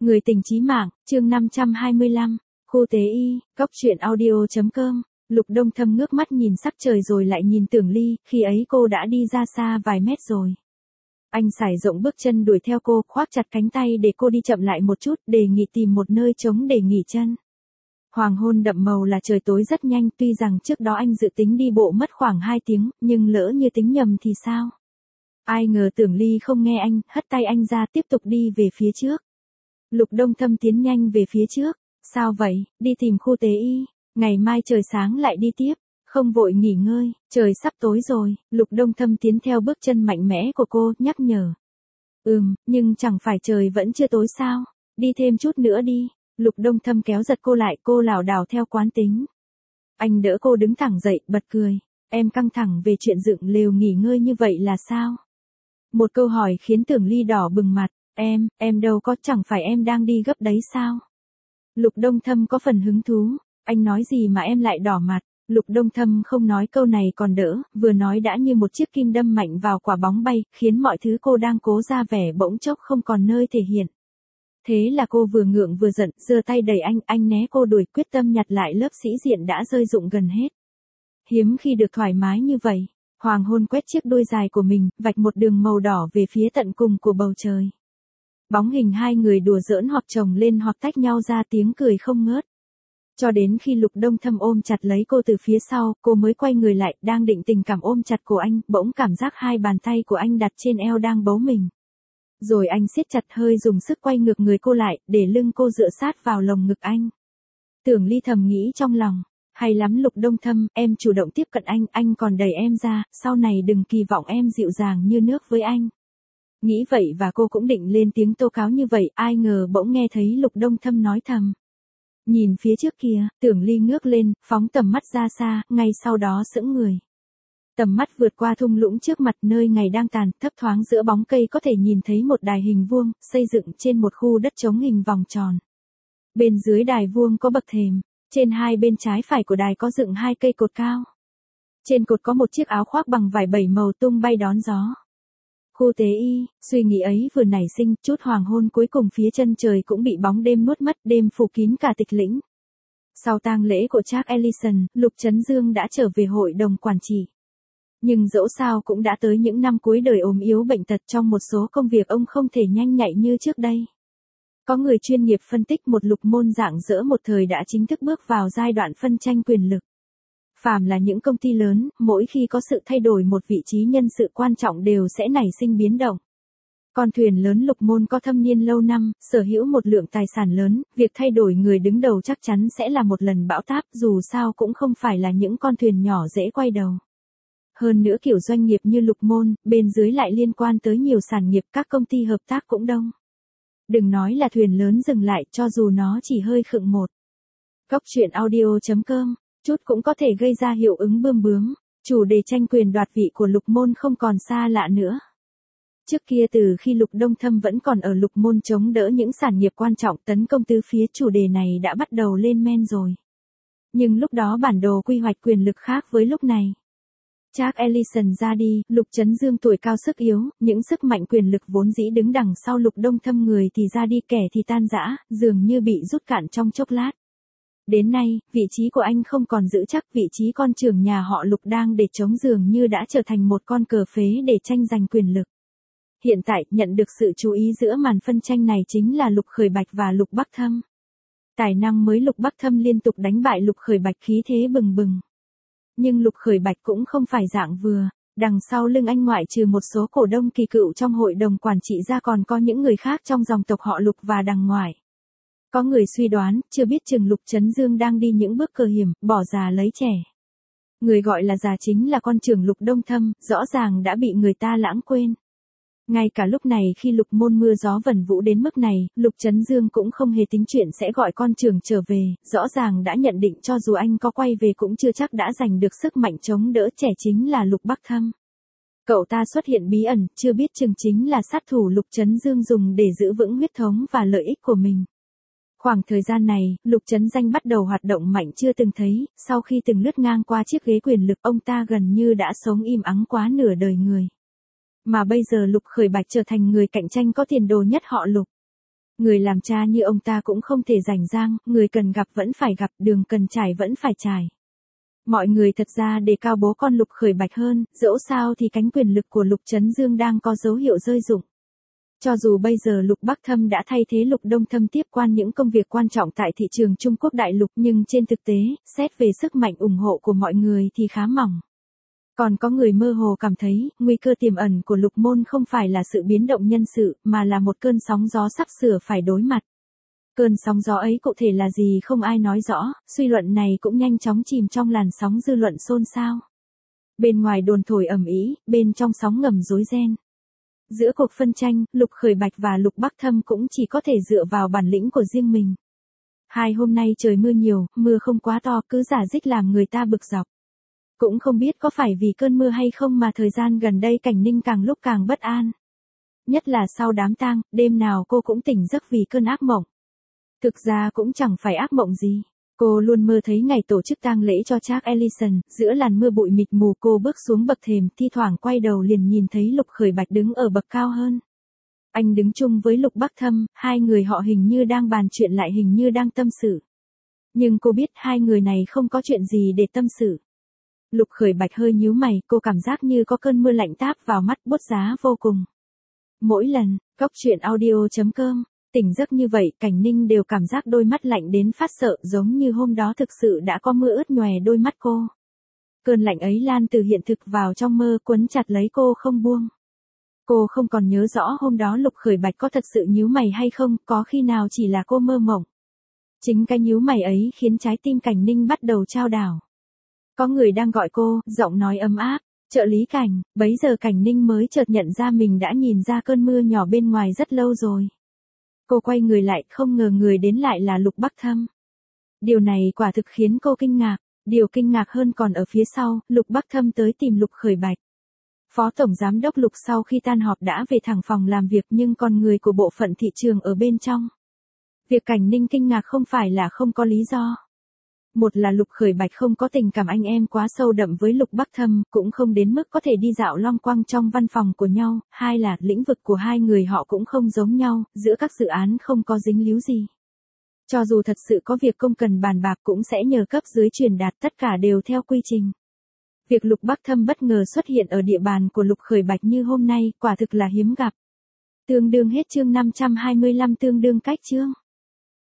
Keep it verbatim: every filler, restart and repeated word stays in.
Người tình chí mạng, chương năm trăm hai mươi lăm, khu tế y, cóc truyện audio.com. Lục Đông Thâm ngước mắt nhìn sắc trời rồi lại nhìn Tưởng Ly, khi ấy cô đã đi ra xa vài mét rồi. Anh sải rộng bước chân đuổi theo cô, khoác chặt cánh tay để cô đi chậm lại một chút, đề nghị tìm một nơi trống để nghỉ chân. Hoàng hôn đậm màu là trời tối rất nhanh, tuy rằng trước đó anh dự tính đi bộ mất khoảng hai tiếng, nhưng lỡ như tính nhầm thì sao? Ai ngờ Tưởng Ly không nghe anh, hất tay anh ra tiếp tục đi về phía trước. Lục Đông Thâm tiến nhanh về phía trước. Sao vậy, đi tìm khu tế y, ngày mai trời sáng lại đi tiếp, không vội nghỉ ngơi, trời sắp tối rồi. Lục Đông Thâm tiến theo bước chân mạnh mẽ của cô, nhắc nhở. Ừm, nhưng chẳng phải trời vẫn chưa tối sao, đi thêm chút nữa đi. Lục Đông Thâm kéo giật cô lại, cô lảo đảo theo quán tính. Anh đỡ cô đứng thẳng dậy, bật cười. Em căng thẳng về chuyện dựng lều nghỉ ngơi như vậy là sao? Một câu hỏi khiến Tưởng Ly đỏ bừng mặt. Em, em đâu có, chẳng phải em đang đi gấp đấy sao? Lục Đông Thâm có phần hứng thú. Anh nói gì mà em lại đỏ mặt? Lục Đông Thâm không nói câu này còn đỡ, vừa nói đã như một chiếc kim đâm mạnh vào quả bóng bay, khiến mọi thứ cô đang cố ra vẻ bỗng chốc không còn nơi thể hiện. Thế là cô vừa ngượng vừa giận, giơ tay đẩy anh, anh né cô đuổi, quyết tâm nhặt lại lớp sĩ diện đã rơi rụng gần hết. Hiếm khi được thoải mái như vậy. Hoàng hôn quét chiếc đuôi dài của mình, vạch một đường màu đỏ về phía tận cùng của bầu trời. Bóng hình hai người đùa giỡn hoặc chồng lên hoặc tách nhau ra, tiếng cười không ngớt. Cho đến khi Lục Đông Thâm ôm chặt lấy cô từ phía sau, cô mới quay người lại, đang định tình cảm ôm chặt cổ anh, bỗng cảm giác hai bàn tay của anh đặt trên eo đang bấu mình. Rồi anh siết chặt, hơi dùng sức quay ngược người cô lại, để lưng cô dựa sát vào lồng ngực anh. Tưởng Ly thầm nghĩ trong lòng, hay lắm Lục Đông Thâm, em chủ động tiếp cận anh, anh còn đẩy em ra, sau này đừng kỳ vọng em dịu dàng như nước với anh. Nghĩ vậy và cô cũng định lên tiếng tố cáo như vậy, ai ngờ bỗng nghe thấy Lục Đông Thâm nói thầm. Nhìn phía trước kia, Tưởng Ly ngước lên, phóng tầm mắt ra xa, ngay sau đó sững người. Tầm mắt vượt qua thung lũng trước mặt, nơi ngày đang tàn, thấp thoáng giữa bóng cây có thể nhìn thấy một đài hình vuông, xây dựng trên một khu đất trống hình vòng tròn. Bên dưới đài vuông có bậc thềm, trên hai bên trái phải của đài có dựng hai cây cột cao. Trên cột có một chiếc áo khoác bằng vải bảy màu tung bay đón gió. Khu tế y, suy nghĩ ấy vừa nảy sinh, chút hoàng hôn cuối cùng phía chân trời cũng bị bóng đêm nuốt mất, đêm phủ kín cả tịch lĩnh. Sau tang lễ của Jack Ellison, Lục Chấn Dương đã trở về hội đồng quản trị. Nhưng dẫu sao cũng đã tới những năm cuối đời ốm yếu bệnh tật, trong một số công việc ông không thể nhanh nhạy như trước đây. Có người chuyên nghiệp phân tích một Lục Môn rạng rỡ một thời đã chính thức bước vào giai đoạn phân tranh quyền lực. Phàm là những công ty lớn, mỗi khi có sự thay đổi một vị trí nhân sự quan trọng đều sẽ nảy sinh biến động. Con thuyền lớn Lục Môn có thâm niên lâu năm, sở hữu một lượng tài sản lớn, việc thay đổi người đứng đầu chắc chắn sẽ là một lần bão táp, dù sao cũng không phải là những con thuyền nhỏ dễ quay đầu. Hơn nữa kiểu doanh nghiệp như Lục Môn, bên dưới lại liên quan tới nhiều sản nghiệp, các công ty hợp tác cũng đông. Đừng nói là thuyền lớn dừng lại, cho dù nó chỉ hơi khựng một. Cóc truyện audio.com, chút cũng có thể gây ra hiệu ứng bươm bướm. Chủ đề tranh quyền đoạt vị của Lục Môn không còn xa lạ nữa. Trước kia từ khi Lục Đông Thâm vẫn còn ở Lục Môn chống đỡ những sản nghiệp quan trọng tấn công từ phía, chủ đề này đã bắt đầu lên men rồi. Nhưng lúc đó bản đồ quy hoạch quyền lực khác với lúc này. Jack Ellison ra đi, Lục Chấn Dương tuổi cao sức yếu, những sức mạnh quyền lực vốn dĩ đứng đằng sau Lục Đông Thâm người thì ra đi, kẻ thì tan rã, dường như bị rút cạn trong chốc lát. Đến nay, vị trí của anh không còn giữ chắc, vị trí con trưởng nhà họ Lục đang để trống dường như đã trở thành một con cờ phế để tranh giành quyền lực. Hiện tại, nhận được sự chú ý giữa màn phân tranh này chính là Lục Khởi Bạch và Lục Bắc Thâm. Tài năng mới Lục Bắc Thâm liên tục đánh bại Lục Khởi Bạch, khí thế bừng bừng. Nhưng Lục Khởi Bạch cũng không phải dạng vừa, đằng sau lưng anh ngoại trừ một số cổ đông kỳ cựu trong hội đồng quản trị ra còn có những người khác trong dòng tộc họ Lục và đằng ngoài. Có người suy đoán, chưa biết chừng Lục Chấn Dương đang đi những bước cờ hiểm, bỏ già lấy trẻ. Người gọi là già chính là con trưởng Lục Đông Thâm, rõ ràng đã bị người ta lãng quên. Ngay cả lúc này khi Lục Môn mưa gió vẩn vũ đến mức này, Lục Chấn Dương cũng không hề tính chuyện sẽ gọi con trưởng trở về, rõ ràng đã nhận định cho dù anh có quay về cũng chưa chắc đã giành được sức mạnh chống đỡ, trẻ chính là Lục Bắc Thâm. Cậu ta xuất hiện bí ẩn, chưa biết chừng chính là sát thủ Lục Chấn Dương dùng để giữ vững huyết thống và lợi ích của mình. Khoảng thời gian này, Lục Chấn Danh bắt đầu hoạt động mạnh chưa từng thấy, sau khi từng lướt ngang qua chiếc ghế quyền lực, ông ta gần như đã sống im ắng quá nửa đời người. Mà bây giờ Lục Khởi Bạch trở thành người cạnh tranh có tiền đồ nhất họ Lục. Người làm cha như ông ta cũng không thể rảnh rang, người cần gặp vẫn phải gặp, đường cần trải vẫn phải trải. Mọi người thật ra đề cao bố con Lục Khởi Bạch hơn, dẫu sao thì cánh quyền lực của Lục Trấn Dương đang có dấu hiệu rơi rụng. Cho dù bây giờ Lục Bắc Thâm đã thay thế Lục Đông Thâm tiếp quan những công việc quan trọng tại thị trường Trung Quốc đại lục, nhưng trên thực tế, xét về sức mạnh ủng hộ của mọi người thì khá mỏng. Còn có người mơ hồ cảm thấy, nguy cơ tiềm ẩn của Lục Môn không phải là sự biến động nhân sự, mà là một cơn sóng gió sắp sửa phải đối mặt. Cơn sóng gió ấy cụ thể là gì không ai nói rõ, suy luận này cũng nhanh chóng chìm trong làn sóng dư luận xôn xao. Bên ngoài đồn thổi ầm ĩ, bên trong sóng ngầm rối ren. Giữa cuộc phân tranh, Lục Khởi Bạch và Lục Bắc Thâm cũng chỉ có thể dựa vào bản lĩnh của riêng mình. Hai hôm nay trời mưa nhiều, mưa không quá to, cứ rả rích làm người ta bực dọc. Cũng không biết có phải vì cơn mưa hay không mà thời gian gần đây Cảnh Ninh càng lúc càng bất an. Nhất là sau đám tang, đêm nào cô cũng tỉnh giấc vì cơn ác mộng. Thực ra cũng chẳng phải ác mộng gì. Cô luôn mơ thấy ngày tổ chức tang lễ cho Charles Ellison, giữa làn mưa bụi mịt mù cô bước xuống bậc thềm, thi thoảng quay đầu liền nhìn thấy Lục Khởi Bạch đứng ở bậc cao hơn. Anh đứng chung với Lục Bắc Thâm, hai người họ hình như đang bàn chuyện lại hình như đang tâm sự. Nhưng cô biết hai người này không có chuyện gì để tâm sự. Lục Khởi Bạch hơi nhíu mày, cô cảm giác như có cơn mưa lạnh táp vào mắt, buốt giá vô cùng. Mỗi lần, Cóc Truyện Audio chấm com, tỉnh giấc như vậy, Cảnh Ninh đều cảm giác đôi mắt lạnh đến phát sợ, giống như hôm đó thực sự đã có mưa ướt nhòe đôi mắt cô. Cơn lạnh ấy lan từ hiện thực vào trong mơ, quấn chặt lấy cô không buông. Cô không còn nhớ rõ hôm đó Lục Khởi Bạch có thật sự nhíu mày hay không, có khi nào chỉ là cô mơ mộng. Chính cái nhíu mày ấy khiến trái tim Cảnh Ninh bắt đầu chao đảo. Có người đang gọi cô, giọng nói ấm áp, trợ lý Cảnh, bấy giờ Cảnh Ninh mới chợt nhận ra mình đã nhìn ra cơn mưa nhỏ bên ngoài rất lâu rồi. Cô quay người lại, không ngờ người đến lại là Lục Bắc Thâm. Điều này quả thực khiến cô kinh ngạc, điều kinh ngạc hơn còn ở phía sau, Lục Bắc Thâm tới tìm Lục Khởi Bạch. Phó Tổng Giám đốc Lục sau khi tan họp đã về thẳng phòng làm việc nhưng còn người của bộ phận thị trường ở bên trong. Việc Cảnh Ninh kinh ngạc không phải là không có lý do. Một là Lục Khởi Bạch không có tình cảm anh em quá sâu đậm với Lục Bắc Thâm, cũng không đến mức có thể đi dạo loanh quanh trong văn phòng của nhau. Hai là lĩnh vực của hai người họ cũng không giống nhau, giữa các dự án không có dính líu gì. Cho dù thật sự có việc công cần bàn bạc cũng sẽ nhờ cấp dưới truyền đạt, tất cả đều theo quy trình. Việc Lục Bắc Thâm bất ngờ xuất hiện ở địa bàn của Lục Khởi Bạch như hôm nay, quả thực là hiếm gặp. Tương đương hết chương năm trăm hai mươi lăm, tương đương cách chương.